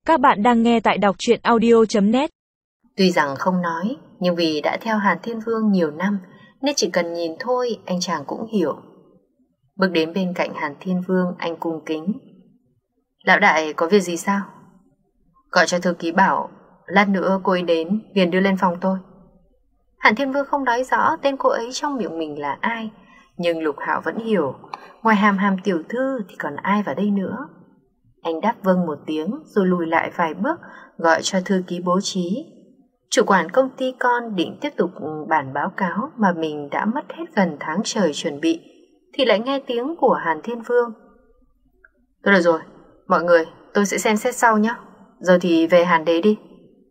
Các bạn đang nghe tại đọc truyện audio.net. Tuy rằng không nói, nhưng vì đã theo Hàn Thiên Vương nhiều năm nên chỉ cần nhìn thôi anh chàng cũng hiểu. Bước đến bên cạnh Hàn Thiên Vương, anh cung kính: "Lão đại có việc gì sao?" "Gọi cho thư ký bảo lát nữa cô ấy đến liền đưa lên phòng tôi." Hàn Thiên Vương không nói rõ tên cô ấy trong miệng mình là ai, nhưng Lục Hạo vẫn hiểu, ngoài Hàm Hàm tiểu thư thì còn ai vào đây nữa. Anh đáp vâng một tiếng rồi lùi lại vài bước, gọi cho thư ký bố trí. Chủ quản công ty con định tiếp tục bản báo cáo mà mình đã mất hết gần tháng trời chuẩn bị, thì lại nghe tiếng của Hàn Thiên Vương: "Thôi được rồi, mọi người, tôi sẽ xem xét sau nhé. Giờ thì về Hàn Đế đi."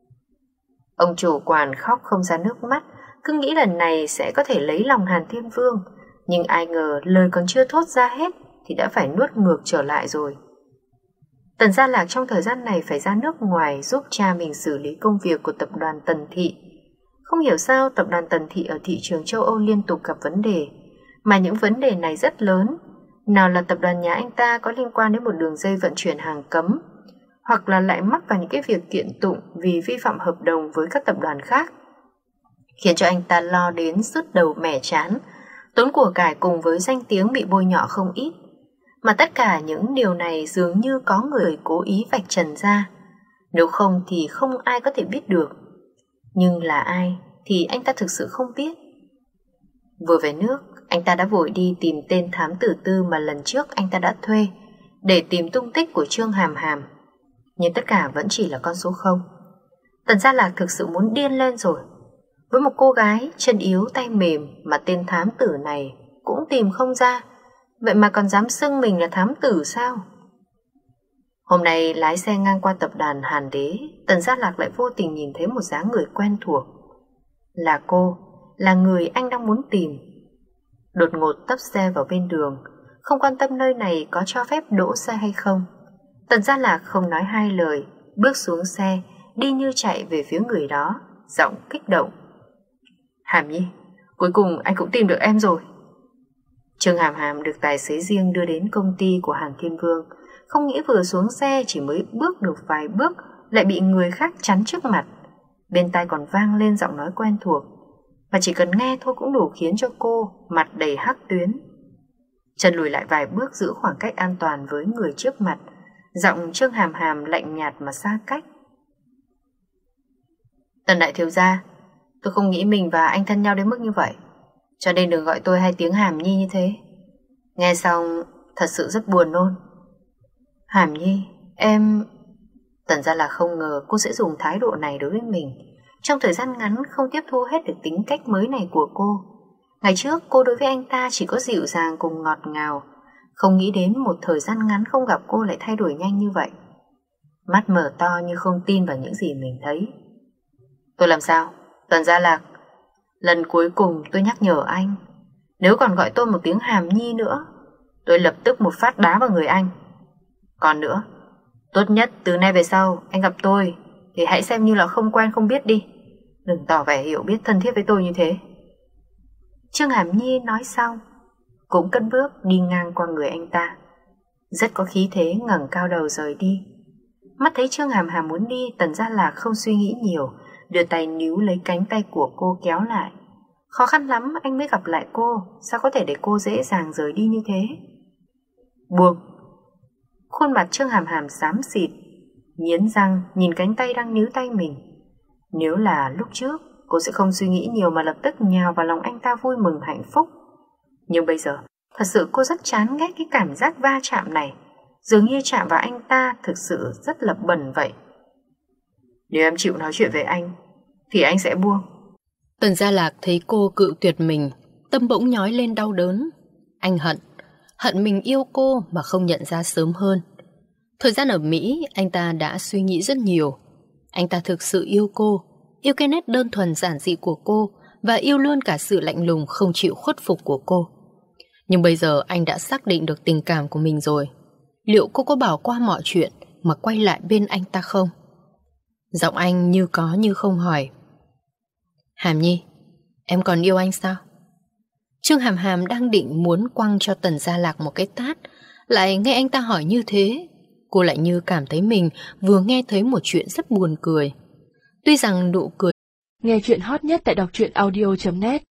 Ông chủ quản khóc không ra nước mắt, cứ nghĩ lần này sẽ có thể lấy lòng Hàn Thiên Vương, nhưng ai ngờ lời còn chưa thốt ra hết thì đã phải nuốt ngược trở lại rồi. Tần Gia Lạc trong thời gian này phải ra nước ngoài giúp cha mình xử lý công việc của tập đoàn Tần Thị. Không hiểu sao tập đoàn Tần Thị ở thị trường châu Âu liên tục gặp vấn đề, mà những vấn đề này rất lớn. Nào là tập đoàn nhà anh ta có liên quan đến một đường dây vận chuyển hàng cấm, hoặc là lại mắc vào những cái việc kiện tụng vì vi phạm hợp đồng với các tập đoàn khác, khiến cho anh ta lo đến sứt đầu mẻ trán, tốn của cải cùng với danh tiếng bị bôi nhọ không ít. Mà tất cả những điều này dường như có người cố ý vạch trần ra, nếu không thì không ai có thể biết được. Nhưng là ai thì anh ta thực sự không biết. Vừa về nước, anh ta đã vội đi tìm tên thám tử Tư mà lần trước anh ta đã thuê để tìm tung tích của Trương Hàm Hàm. Nhưng tất cả vẫn chỉ là con số 0. Tần Gia Lạc thực sự muốn điên lên rồi. Với một cô gái chân yếu tay mềm mà tên thám tử này cũng tìm không ra, vậy mà còn dám xưng mình là thám tử sao? Hôm nay lái xe ngang qua tập đoàn Hàn Đế, Tần Gia Lạc lại vô tình nhìn thấy một dáng người quen thuộc. Là cô, là người anh đang muốn tìm. Đột ngột tấp xe vào bên đường, không quan tâm nơi này có cho phép đỗ xe hay không. Tần Gia Lạc không nói hai lời, bước xuống xe, đi như chạy về phía người đó, giọng kích động: "Hàm Nhi, cuối cùng anh cũng tìm được em rồi." Trương Hàm Hàm được tài xế riêng đưa đến công ty của Hàn Thiên Vương, không nghĩ vừa xuống xe chỉ mới bước được vài bước lại bị người khác chắn trước mặt. Bên tai còn vang lên giọng nói quen thuộc, mà chỉ cần nghe thôi cũng đủ khiến cho cô mặt đầy hắc tuyến. Chân lùi lại vài bước giữ khoảng cách an toàn với người trước mặt, giọng Trương Hàm Hàm lạnh nhạt mà xa cách: "Tần đại thiếu gia, tôi không nghĩ mình và anh thân nhau đến mức như vậy, cho nên đừng gọi tôi hai tiếng Hàm Nhi như thế. Nghe xong thật sự rất buồn nôn." "Hàm Nhi, em..." Tần Gia Lạc không ngờ cô sẽ dùng thái độ này đối với mình. Trong thời gian ngắn không tiếp thu hết được tính cách mới này của cô. Ngày trước cô đối với anh ta chỉ có dịu dàng cùng ngọt ngào, không nghĩ đến một thời gian ngắn không gặp cô lại thay đổi nhanh như vậy. Mắt mở to như không tin vào những gì mình thấy. "Tôi làm sao? Tần Gia Lạc, lần cuối cùng tôi nhắc nhở anh, nếu còn gọi tôi một tiếng Hàm Nhi nữa, tôi lập tức một phát đá vào người anh. Còn nữa, tốt nhất từ nay về sau anh gặp tôi thì hãy xem như là không quen không biết đi, đừng tỏ vẻ hiểu biết thân thiết với tôi như thế." Trương Hàm Nhi nói xong cũng cất bước đi ngang qua người anh ta, rất có khí thế ngẩng cao đầu rời đi. Mắt thấy Trương Hàm Hàm muốn đi, Tần Gia Lạc không suy nghĩ nhiều, đưa tay níu lấy cánh tay của cô kéo lại. Khó khăn lắm anh mới gặp lại cô, sao có thể để cô dễ dàng rời đi như thế? "Buông!" Khuôn mặt Trương Hàm Hàm xám xịt, nghiến răng nhìn cánh tay đang níu tay mình. Nếu là lúc trước, cô sẽ không suy nghĩ nhiều mà lập tức nhào vào lòng anh ta vui mừng hạnh phúc. Nhưng bây giờ, thật sự cô rất chán ghét cái cảm giác va chạm này. Dường như chạm vào anh ta thực sự rất là bẩn vậy. "Nếu em chịu nói chuyện với anh thì anh sẽ buông." Tần Gia Lạc thấy cô cự tuyệt mình, tâm bỗng nhói lên đau đớn. Anh hận mình yêu cô mà không nhận ra sớm hơn. Thời gian ở Mỹ, anh ta đã suy nghĩ rất nhiều. Anh ta thực sự yêu cô, yêu cái nét đơn thuần giản dị của cô và yêu luôn cả sự lạnh lùng không chịu khuất phục của cô. Nhưng bây giờ anh đã xác định được tình cảm của mình rồi. Liệu cô có bỏ qua mọi chuyện mà quay lại bên anh ta không? Giọng anh như có như không hỏi: "Hàm Nhi, em còn yêu anh sao?" Trương Hàm Hàm đang định muốn quăng cho Tần Gia Lạc một cái tát, lại nghe anh ta hỏi như thế. cô lại như cảm thấy mình vừa nghe thấy một chuyện rất buồn cười. Tuy rằng nụ cười. Nghe chuyện hot nhất tại đọc truyện audio.net